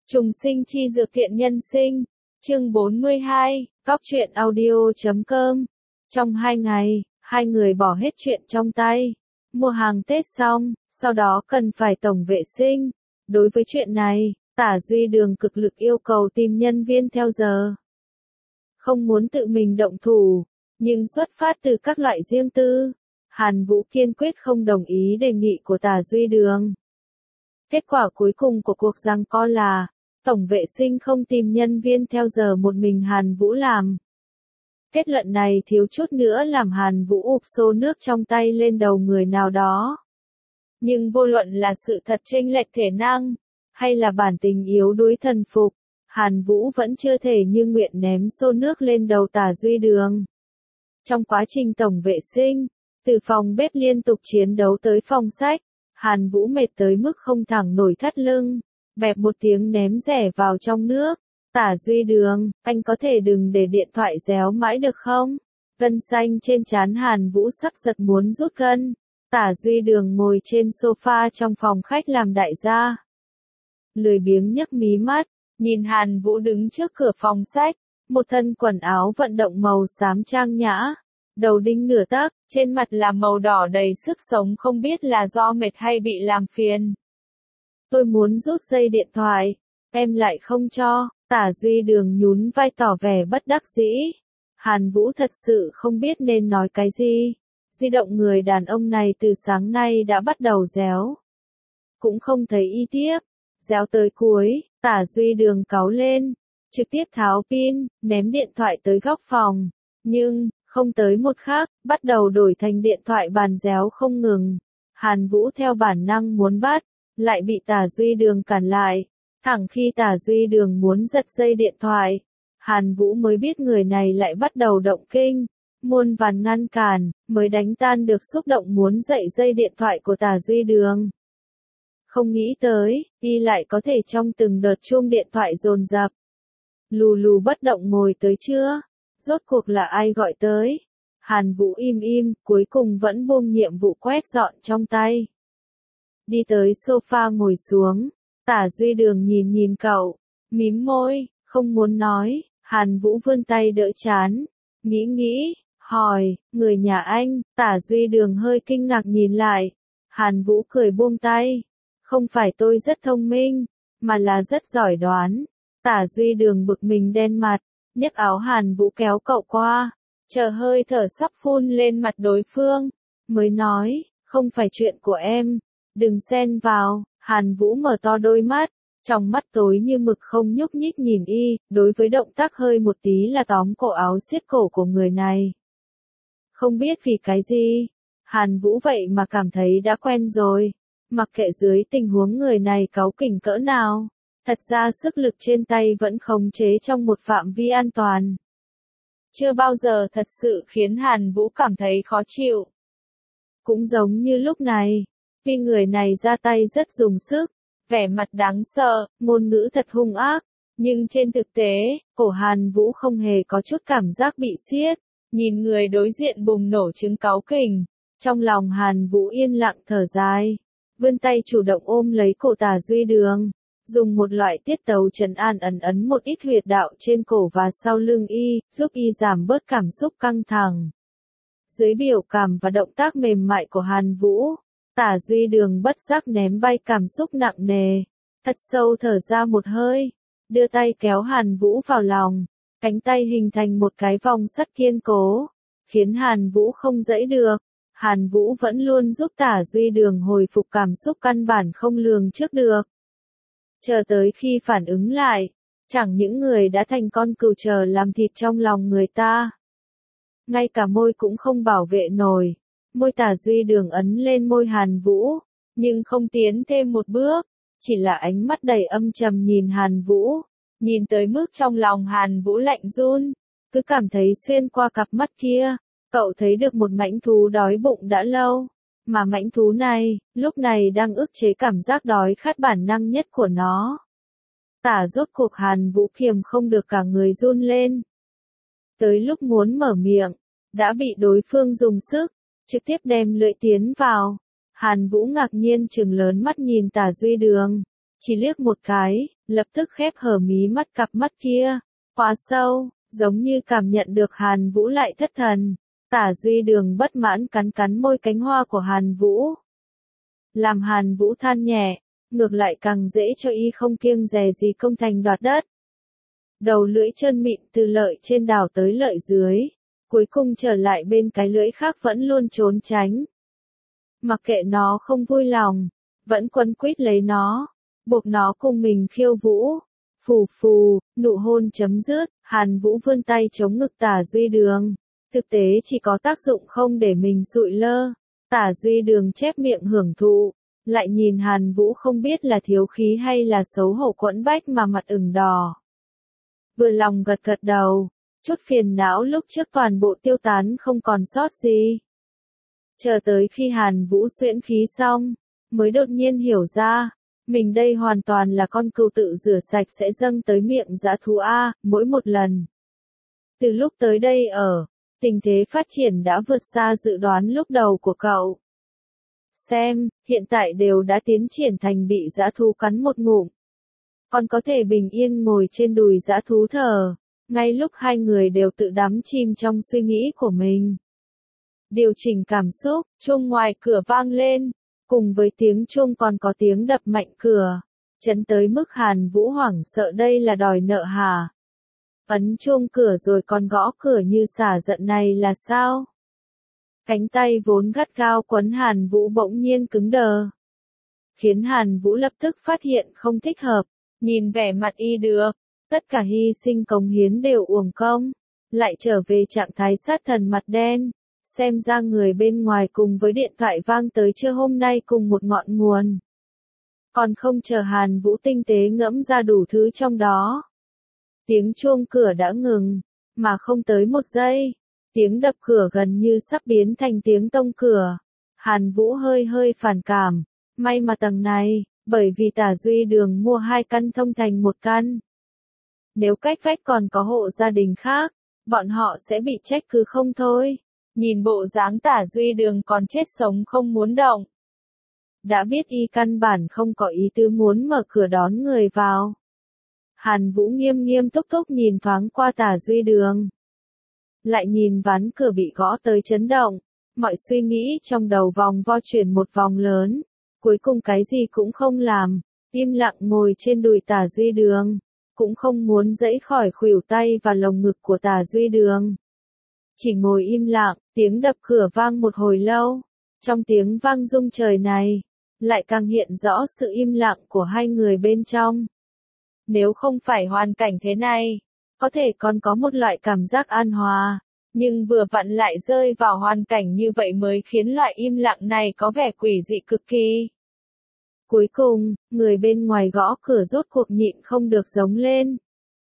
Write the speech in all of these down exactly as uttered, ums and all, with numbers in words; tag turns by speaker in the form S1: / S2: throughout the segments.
S1: Trùng sinh chi dược thiện nhân sinh, chương bốn mươi hai, cóc truyện audio chấm com. Trong hai ngày, hai người bỏ hết chuyện trong tay. Mua hàng Tết xong, sau đó cần phải tổng vệ sinh. Đối với chuyện này, Tả Duy Đường cực lực yêu cầu tìm nhân viên theo giờ. Không muốn tự mình động thủ, nhưng xuất phát từ các loại riêng tư, Hàn Vũ kiên quyết không đồng ý đề nghị của Tả Duy Đường. Kết quả cuối cùng của cuộc giằng co là, tổng vệ sinh không tìm nhân viên theo giờ một mình Hàn Vũ làm. Kết luận này thiếu chút nữa làm Hàn Vũ ụp xô nước trong tay lên đầu người nào đó. Nhưng vô luận là sự thật chênh lệch thể năng, hay là bản tình yếu đuối thần phục, Hàn Vũ vẫn chưa thể như nguyện ném xô nước lên đầu Tả Duy Đường. Trong quá trình tổng vệ sinh, từ phòng bếp liên tục chiến đấu tới phòng sách, Hàn Vũ mệt tới mức không thẳng nổi thắt lưng, bẹp một tiếng ném rẻ vào trong nước. Tả Duy Đường, anh có thể đừng để điện thoại réo mãi được không? Gân xanh trên trán Hàn Vũ sắc giật muốn rút gân. Tả Duy Đường ngồi trên sofa trong phòng khách làm đại gia. Lười biếng nhấc mí mắt, nhìn Hàn Vũ đứng trước cửa phòng sách, một thân quần áo vận động màu xám trang nhã, đầu đinh nửa tấc, trên mặt là màu đỏ đầy sức sống, không biết là do mệt hay bị làm phiền. Tôi muốn rút dây điện thoại, em lại không cho. Tả Duy Đường nhún vai tỏ vẻ bất đắc dĩ. Hàn Vũ thật sự không biết nên nói cái gì. Di động người đàn ông này từ sáng nay đã bắt đầu réo. Cũng không thấy y tiếp. Réo tới cuối, Tả Duy Đường cáu lên, trực tiếp tháo pin, ném điện thoại tới góc phòng. Nhưng, không tới một khắc, bắt đầu đổi thành điện thoại bàn réo không ngừng. Hàn Vũ theo bản năng muốn bắt, lại bị Tả Duy Đường cản lại. Thẳng khi Tả Duy Đường muốn giật dây điện thoại, Hàn Vũ mới biết người này lại bắt đầu động kinh, muôn vàn ngăn cản, mới đánh tan được xúc động muốn dậy dây điện thoại của Tả Duy Đường. Không nghĩ tới, y lại có thể trong từng đợt chuông điện thoại dồn dập. Lù lù bất động ngồi tới chưa? Rốt cuộc là ai gọi tới? Hàn Vũ im im, cuối cùng vẫn buông nhiệm vụ quét dọn trong tay. Đi tới sofa ngồi xuống. Tả Duy Đường nhìn nhìn cậu, mím môi, không muốn nói. Hàn Vũ vươn tay đỡ chán, nghĩ nghĩ, hỏi, người nhà anh? Tả Duy Đường hơi kinh ngạc nhìn lại. Hàn Vũ cười buông tay, không phải tôi rất thông minh, mà là rất giỏi đoán. Tả Duy Đường bực mình đen mặt, nhấc áo Hàn Vũ kéo cậu qua, chờ hơi thở sắp phun lên mặt đối phương, mới nói, không phải chuyện của em, đừng xen vào. Hàn Vũ mở to đôi mắt, trong mắt tối như mực không nhúc nhích nhìn y, đối với động tác hơi một tí là tóm cổ áo siết cổ của người này. Không biết vì cái gì, Hàn Vũ vậy mà cảm thấy đã quen rồi, mặc kệ dưới tình huống người này cáu kỉnh cỡ nào, thật ra sức lực trên tay vẫn khống chế trong một phạm vi an toàn. Chưa bao giờ thật sự khiến Hàn Vũ cảm thấy khó chịu. Cũng giống như lúc này. Khi người này ra tay rất dùng sức, vẻ mặt đáng sợ, ngôn ngữ thật hung ác, nhưng trên thực tế, cổ Hàn Vũ không hề có chút cảm giác bị siết, nhìn người đối diện bùng nổ chứng cáu kỉnh, trong lòng Hàn Vũ yên lặng thở dài, vươn tay chủ động ôm lấy cổ Tả Duy Đường, dùng một loại tiết tấu trấn an ấn ấn một ít huyệt đạo trên cổ và sau lưng y, giúp y giảm bớt cảm xúc căng thẳng. Dưới biểu cảm và động tác mềm mại của Hàn Vũ, Tả Duy Đường bất giác ném bay cảm xúc nặng nề, thật sâu thở ra một hơi, đưa tay kéo Hàn Vũ vào lòng, cánh tay hình thành một cái vòng sắt kiên cố, khiến Hàn Vũ không giãy được. Hàn Vũ vẫn luôn giúp Tả Duy Đường hồi phục cảm xúc căn bản không lường trước được. Chờ tới khi phản ứng lại, chẳng những người đã thành con cừu chờ làm thịt trong lòng người ta. Ngay cả môi cũng không bảo vệ nổi. Môi Tả Duy Đường ấn lên môi Hàn Vũ, nhưng không tiến thêm một bước, chỉ là ánh mắt đầy âm trầm nhìn Hàn Vũ, nhìn tới mức trong lòng Hàn Vũ lạnh run, cứ cảm thấy xuyên qua cặp mắt kia, cậu thấy được một mãnh thú đói bụng đã lâu, mà mãnh thú này, lúc này đang ức chế cảm giác đói khát bản năng nhất của nó. Tả rốt cuộc Hàn Vũ kiềm không được cả người run lên. Tới lúc muốn mở miệng, đã bị đối phương dùng sức trực tiếp đem lưỡi tiến vào. Hàn Vũ ngạc nhiên trừng lớn mắt nhìn Tả Duy Đường, chỉ liếc một cái, lập tức khép hờ mí mắt, cặp mắt kia quá sâu, giống như cảm nhận được Hàn Vũ lại thất thần. Tả Duy Đường bất mãn cắn cắn môi cánh hoa của Hàn Vũ. Làm Hàn Vũ than nhẹ, ngược lại càng dễ cho y không kiêng dè gì công thành đoạt đất. Đầu lưỡi trơn mịn từ lợi trên đảo tới lợi dưới, cuối cùng trở lại bên cái lưỡi khác vẫn luôn trốn tránh. Mặc kệ nó không vui lòng, vẫn quấn quýt lấy nó, buộc nó cùng mình khiêu vũ. Phù phù, nụ hôn chấm dứt, Hàn Vũ vươn tay chống ngực Tả Duy Đường. Thực tế chỉ có tác dụng không để mình sụi lơ. Tả Duy Đường chép miệng hưởng thụ, lại nhìn Hàn Vũ không biết là thiếu khí hay là xấu hổ quẫn bách mà mặt ửng đỏ. Vừa lòng gật gật đầu, chút phiền não lúc trước toàn bộ tiêu tán không còn sót gì. Chờ tới khi Hàn Vũ xuyễn khí xong, mới đột nhiên hiểu ra, mình đây hoàn toàn là con cừu tự rửa sạch sẽ dâng tới miệng dã thú A, mỗi một lần. Từ lúc tới đây ở, tình thế phát triển đã vượt xa dự đoán lúc đầu của cậu. Xem, hiện tại đều đã tiến triển thành bị dã thú cắn một ngụm. Còn có thể bình yên ngồi trên đùi dã thú thở, ngay lúc hai người đều tự đắm chìm trong suy nghĩ của mình. Điều chỉnh cảm xúc, chuông ngoài cửa vang lên, cùng với tiếng chuông còn có tiếng đập mạnh cửa, chấn tới mức Hàn Vũ hoảng sợ đây là đòi nợ hả? Ấn chuông cửa rồi còn gõ cửa như xả giận này là sao? Cánh tay vốn gắt gao quấn Hàn Vũ bỗng nhiên cứng đờ, khiến Hàn Vũ lập tức phát hiện không thích hợp, nhìn vẻ mặt y được, tất cả hy sinh cống hiến đều uổng công, lại trở về trạng thái sát thần mặt đen. Xem ra người bên ngoài cùng với điện thoại vang tới trưa hôm nay cùng một ngọn nguồn. Còn không chờ Hàn Vũ tinh tế ngẫm ra đủ thứ trong đó. Tiếng chuông cửa đã ngừng, mà không tới một giây. Tiếng đập cửa gần như sắp biến thành tiếng tông cửa. Hàn Vũ hơi hơi phản cảm. May mà tầng này, bởi vì Tả Duy Đường mua hai căn thông thành một căn. Nếu cách vách còn có hộ gia đình khác, bọn họ sẽ bị trách cứ không thôi. Nhìn bộ dáng Tả Duy Đường còn chết sống không muốn động. Đã biết y căn bản không có ý tứ muốn mở cửa đón người vào. Hàn Vũ nghiêm nghiêm túc túc nhìn thoáng qua Tả Duy Đường. Lại nhìn ván cửa bị gõ tới chấn động. Mọi suy nghĩ trong đầu vòng vo chuyển một vòng lớn. Cuối cùng cái gì cũng không làm. Im lặng ngồi trên đùi Tả Duy Đường. Cũng không muốn dẫy khỏi khuỷu tay và lồng ngực của Tả Duy Đường. Chỉ ngồi im lặng, tiếng đập cửa vang một hồi lâu. Trong tiếng vang rung trời này, lại càng hiện rõ sự im lặng của hai người bên trong. Nếu không phải hoàn cảnh thế này, có thể còn có một loại cảm giác an hòa, nhưng vừa vặn lại rơi vào hoàn cảnh như vậy mới khiến loại im lặng này có vẻ quỷ dị cực kỳ. Cuối cùng, người bên ngoài gõ cửa rốt cuộc nhịn không được giống lên.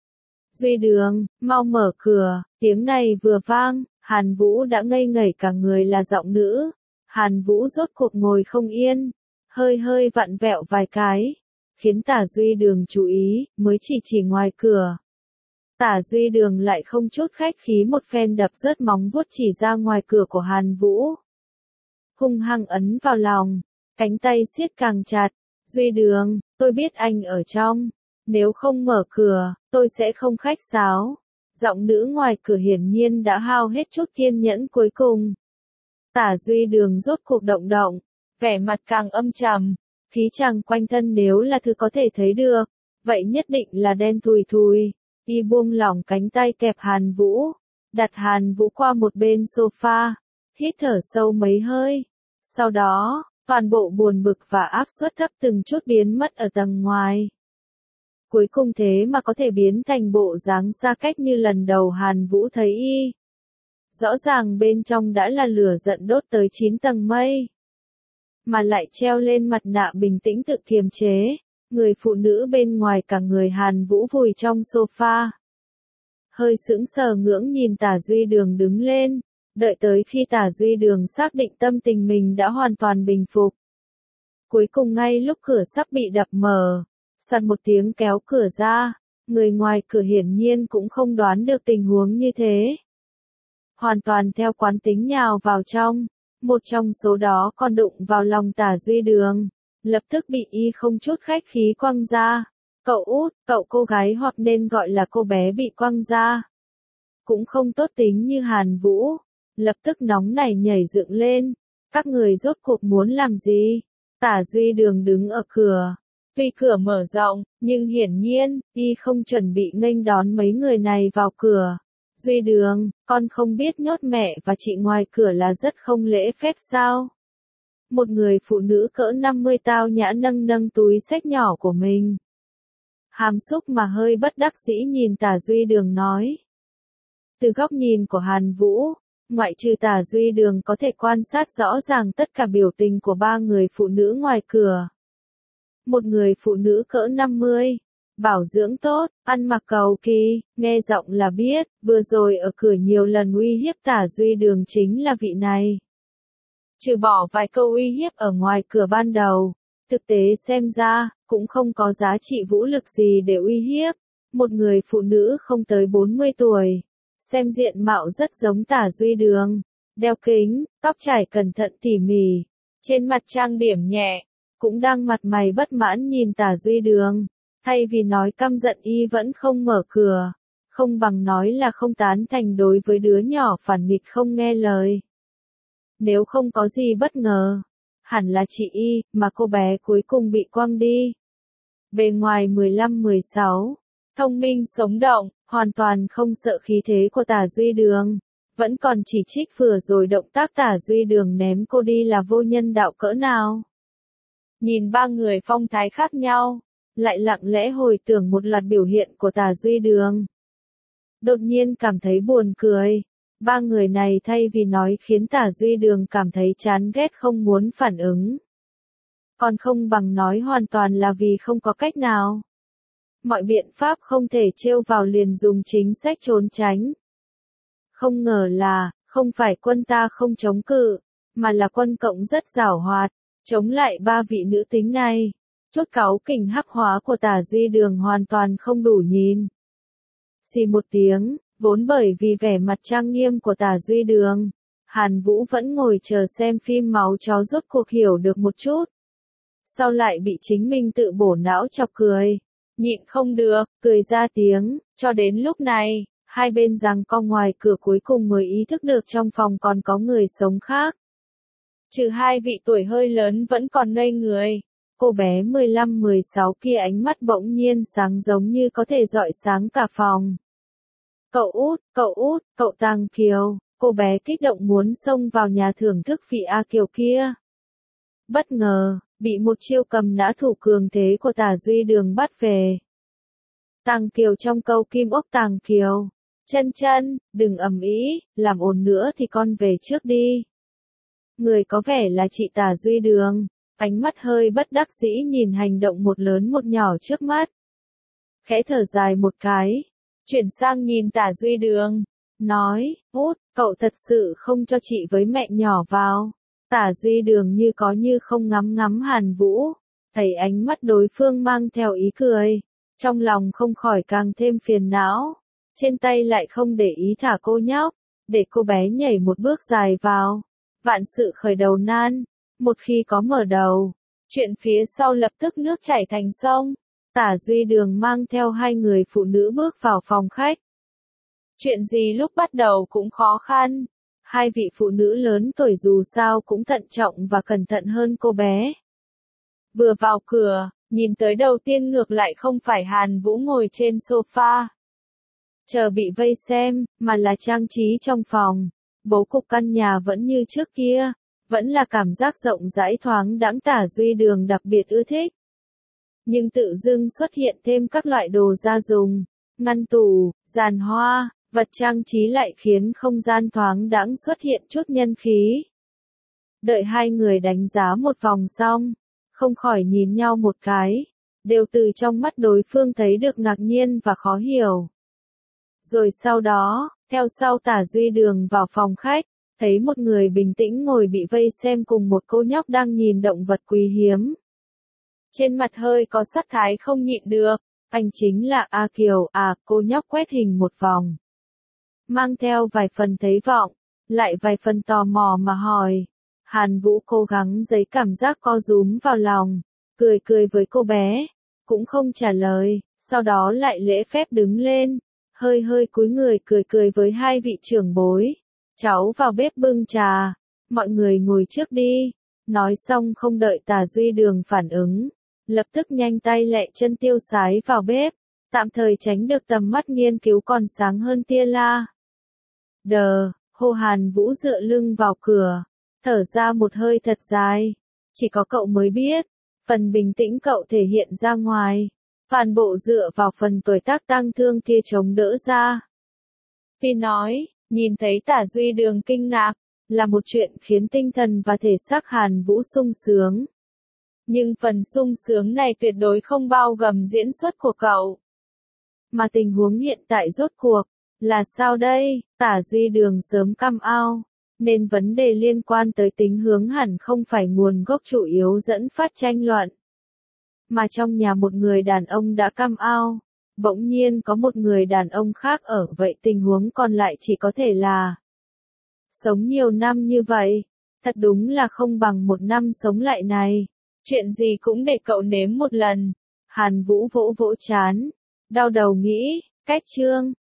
S1: Duy Đường, mau mở cửa, tiếng này vừa vang, Hàn Vũ đã ngây ngẩn cả người là giọng nữ. Hàn Vũ rốt cuộc ngồi không yên, hơi hơi vặn vẹo vài cái, khiến Tả Duy Đường chú ý, mới chỉ chỉ ngoài cửa. Tả Duy Đường lại không chút khách khí một phen đập rớt móng vuốt chỉ ra ngoài cửa của Hàn Vũ. Hung hăng ấn vào lòng, cánh tay siết càng chặt. Duy Đường, tôi biết anh ở trong. Nếu không mở cửa, tôi sẽ không khách sáo. Giọng nữ ngoài cửa hiển nhiên đã hao hết chút kiên nhẫn cuối cùng. Tả Duy Đường rốt cuộc động động, vẻ mặt càng âm trầm, khí chàng quanh thân nếu là thứ có thể thấy được, vậy nhất định là đen thùi thùi. Y buông lỏng cánh tay kẹp Hàn Vũ, đặt Hàn Vũ qua một bên sofa, hít thở sâu mấy hơi. Sau đó, toàn bộ buồn bực và áp suất thấp từng chút biến mất ở tầng ngoài. Cuối cùng thế mà có thể biến thành bộ dáng xa cách như lần đầu Hàn Vũ thấy y. Rõ ràng bên trong đã là lửa giận đốt tới chín tầng mây. Mà lại treo lên mặt nạ bình tĩnh tự kiềm chế. Người phụ nữ bên ngoài cả người Hàn Vũ vùi trong sofa. Hơi sững sờ ngưỡng nhìn Tả Duy Đường đứng lên. Đợi tới khi Tả Duy Đường xác định tâm tình mình đã hoàn toàn bình phục. Cuối cùng ngay lúc cửa sắp bị đập mở. Sạt một tiếng kéo cửa ra, người ngoài cửa hiển nhiên cũng không đoán được tình huống như thế. Hoàn toàn theo quán tính nhào vào trong, một trong số đó còn đụng vào lòng Tả Duy Đường, lập tức bị y không chút khách khí quăng ra. Cậu út, cậu cô gái hoặc nên gọi là cô bé bị quăng ra. Cũng không tốt tính như Hàn Vũ. Lập tức nóng nảy nhảy dựng lên. Các người rốt cuộc muốn làm gì? Tả Duy Đường đứng ở cửa. Tuy cửa mở rộng, nhưng hiển nhiên, y không chuẩn bị nghênh đón mấy người này vào cửa. Duy Đường, con không biết nhốt mẹ và chị ngoài cửa là rất không lễ phép sao? Một người phụ nữ cỡ năm mươi tao nhã nâng nâng túi xách nhỏ của mình. Hàm xúc mà hơi bất đắc dĩ nhìn Tả Duy Đường nói. Từ góc nhìn của Hàn Vũ, ngoại trừ Tả Duy Đường có thể quan sát rõ ràng tất cả biểu tình của ba người phụ nữ ngoài cửa. Một người phụ nữ cỡ năm mươi, bảo dưỡng tốt, ăn mặc cầu kỳ, nghe giọng là biết, vừa rồi ở cửa nhiều lần uy hiếp Tả Duy Đường chính là vị này. Trừ bỏ vài câu uy hiếp ở ngoài cửa ban đầu, thực tế xem ra, cũng không có giá trị vũ lực gì để uy hiếp. Một người phụ nữ không tới bốn mươi tuổi, xem diện mạo rất giống Tả Duy Đường, đeo kính, tóc trải cẩn thận tỉ mỉ, trên mặt trang điểm nhẹ, cũng đang mặt mày bất mãn nhìn Tả Duy Đường. Thay vì nói căm giận y vẫn không mở cửa, không bằng nói là không tán thành đối với đứa nhỏ phản nghịch không nghe lời. Nếu không có gì bất ngờ, hẳn là chị y, mà cô bé cuối cùng bị quăng đi. Bề ngoài mười lăm mười sáu, thông minh sống động, hoàn toàn không sợ khí thế của Tả Duy Đường, vẫn còn chỉ trích vừa rồi động tác Tả Duy Đường ném cô đi là vô nhân đạo cỡ nào. Nhìn ba người phong thái khác nhau, lại lặng lẽ hồi tưởng một loạt biểu hiện của Tả Duy Đường. Đột nhiên cảm thấy buồn cười. Ba người này thay vì nói khiến Tả Duy Đường cảm thấy chán ghét không muốn phản ứng. Còn không bằng nói hoàn toàn là vì không có cách nào. Mọi biện pháp không thể trêu vào liền dùng chính sách trốn tránh. Không ngờ là, không phải quân ta không chống cự, mà là quân cộng rất giảo hoạt, chống lại ba vị nữ tính này. Chút cáu kỉnh hắc hóa của Tả Duy Đường hoàn toàn không đủ nhìn. Xì một tiếng, vốn bởi vì vẻ mặt trang nghiêm của Tả Duy Đường, Hàn Vũ vẫn ngồi chờ xem phim máu chó rốt cuộc hiểu được một chút. Sau lại bị chính mình tự bổ não chọc cười, nhịn không được, cười ra tiếng, cho đến lúc này, hai bên giằng co ngoài cửa cuối cùng mới ý thức được trong phòng còn có người sống khác. Trừ hai vị tuổi hơi lớn vẫn còn ngây người. Cô bé mười lăm mười sáu kia ánh mắt bỗng nhiên sáng giống như có thể rọi sáng cả phòng. Cậu út, cậu út, cậu Tàng Kiều, cô bé kích động muốn xông vào nhà thưởng thức vị A Kiều kia. Bất ngờ, bị một chiêu cầm nã thủ cường thế của Tả Duy Đường bắt về. Tàng Kiều trong câu kim ốc Tàng Kiều, chân chân, đừng ầm ĩ, làm ồn nữa thì con về trước đi. Người có vẻ là chị Tả Duy Đường. Ánh mắt hơi bất đắc dĩ nhìn hành động một lớn một nhỏ trước mắt. Khẽ thở dài một cái, chuyển sang nhìn Tả Duy Đường, nói, út, cậu thật sự không cho chị với mẹ nhỏ vào. Tả Duy Đường như có như không ngắm ngắm Hàn Vũ, thấy ánh mắt đối phương mang theo ý cười, trong lòng không khỏi càng thêm phiền não, trên tay lại không để ý thả cô nhóc, để cô bé nhảy một bước dài vào. Vạn sự khởi đầu nan. Một khi có mở đầu, chuyện phía sau lập tức nước chảy thành sông. Tả Duy Đường mang theo hai người phụ nữ bước vào phòng khách. Chuyện gì lúc bắt đầu cũng khó khăn. Hai vị phụ nữ lớn tuổi dù sao cũng thận trọng và cẩn thận hơn cô bé. Vừa vào cửa, nhìn tới đầu tiên ngược lại không phải Hàn Vũ ngồi trên sofa, chờ bị vây xem, mà là trang trí trong phòng. Bố cục căn nhà vẫn như trước kia. Vẫn là cảm giác rộng rãi thoáng đãng Tả Duy Đường đặc biệt ưa thích. Nhưng tự dưng xuất hiện thêm các loại đồ gia dùng, ngăn tủ, giàn hoa, vật trang trí lại khiến không gian thoáng đãng xuất hiện chút nhân khí. Đợi hai người đánh giá một vòng xong, không khỏi nhìn nhau một cái, đều từ trong mắt đối phương thấy được ngạc nhiên và khó hiểu. Rồi sau đó, theo sau Tả Duy Đường vào phòng khách. Thấy một người bình tĩnh ngồi bị vây xem cùng một cô nhóc đang nhìn động vật quý hiếm. Trên mặt hơi có sắc thái không nhịn được, anh chính là A Kiều. À, cô nhóc quét hình một vòng. Mang theo vài phần thấy vọng, lại vài phần tò mò mà hỏi. Hàn Vũ cố gắng giấy cảm giác co rúm vào lòng, cười cười với cô bé. cũng không trả lời, sau đó lại lễ phép đứng lên, hơi hơi cúi người cười cười với hai vị trưởng bối. Cháu vào bếp bưng trà, mọi người ngồi trước đi. Nói xong không đợi Tả Duy Đường phản ứng, lập tức nhanh tay lẹ chân tiêu sái vào bếp, tạm thời tránh được tầm mắt nghiên cứu còn sáng hơn tia la. Đờ, Hồ Hàn Vũ dựa lưng vào cửa, thở ra một hơi thật dài, chỉ có cậu mới biết, phần bình tĩnh cậu thể hiện ra ngoài, toàn bộ dựa vào phần tuổi tác tang thương kia chống đỡ ra. Phi nói, nhìn thấy Tả Duy Đường kinh ngạc, là một chuyện khiến tinh thần và thể xác Hàn Vũ sung sướng. Nhưng phần sung sướng này tuyệt đối không bao gồm diễn xuất của cậu. Mà tình huống hiện tại rốt cuộc, là sao đây? Tả Duy Đường sớm căm ao, nên vấn đề liên quan tới tính hướng hẳn không phải nguồn gốc chủ yếu dẫn phát tranh luận. Mà trong nhà một người đàn ông đã căm ao, bỗng nhiên có một người đàn ông khác ở, vậy tình huống còn lại chỉ có thể là sống nhiều năm như vậy, thật đúng là không bằng một năm sống lại này. Chuyện gì cũng để cậu nếm một lần. Hàn Vũ vỗ vỗ chán, đau đầu nghĩ, cách chương.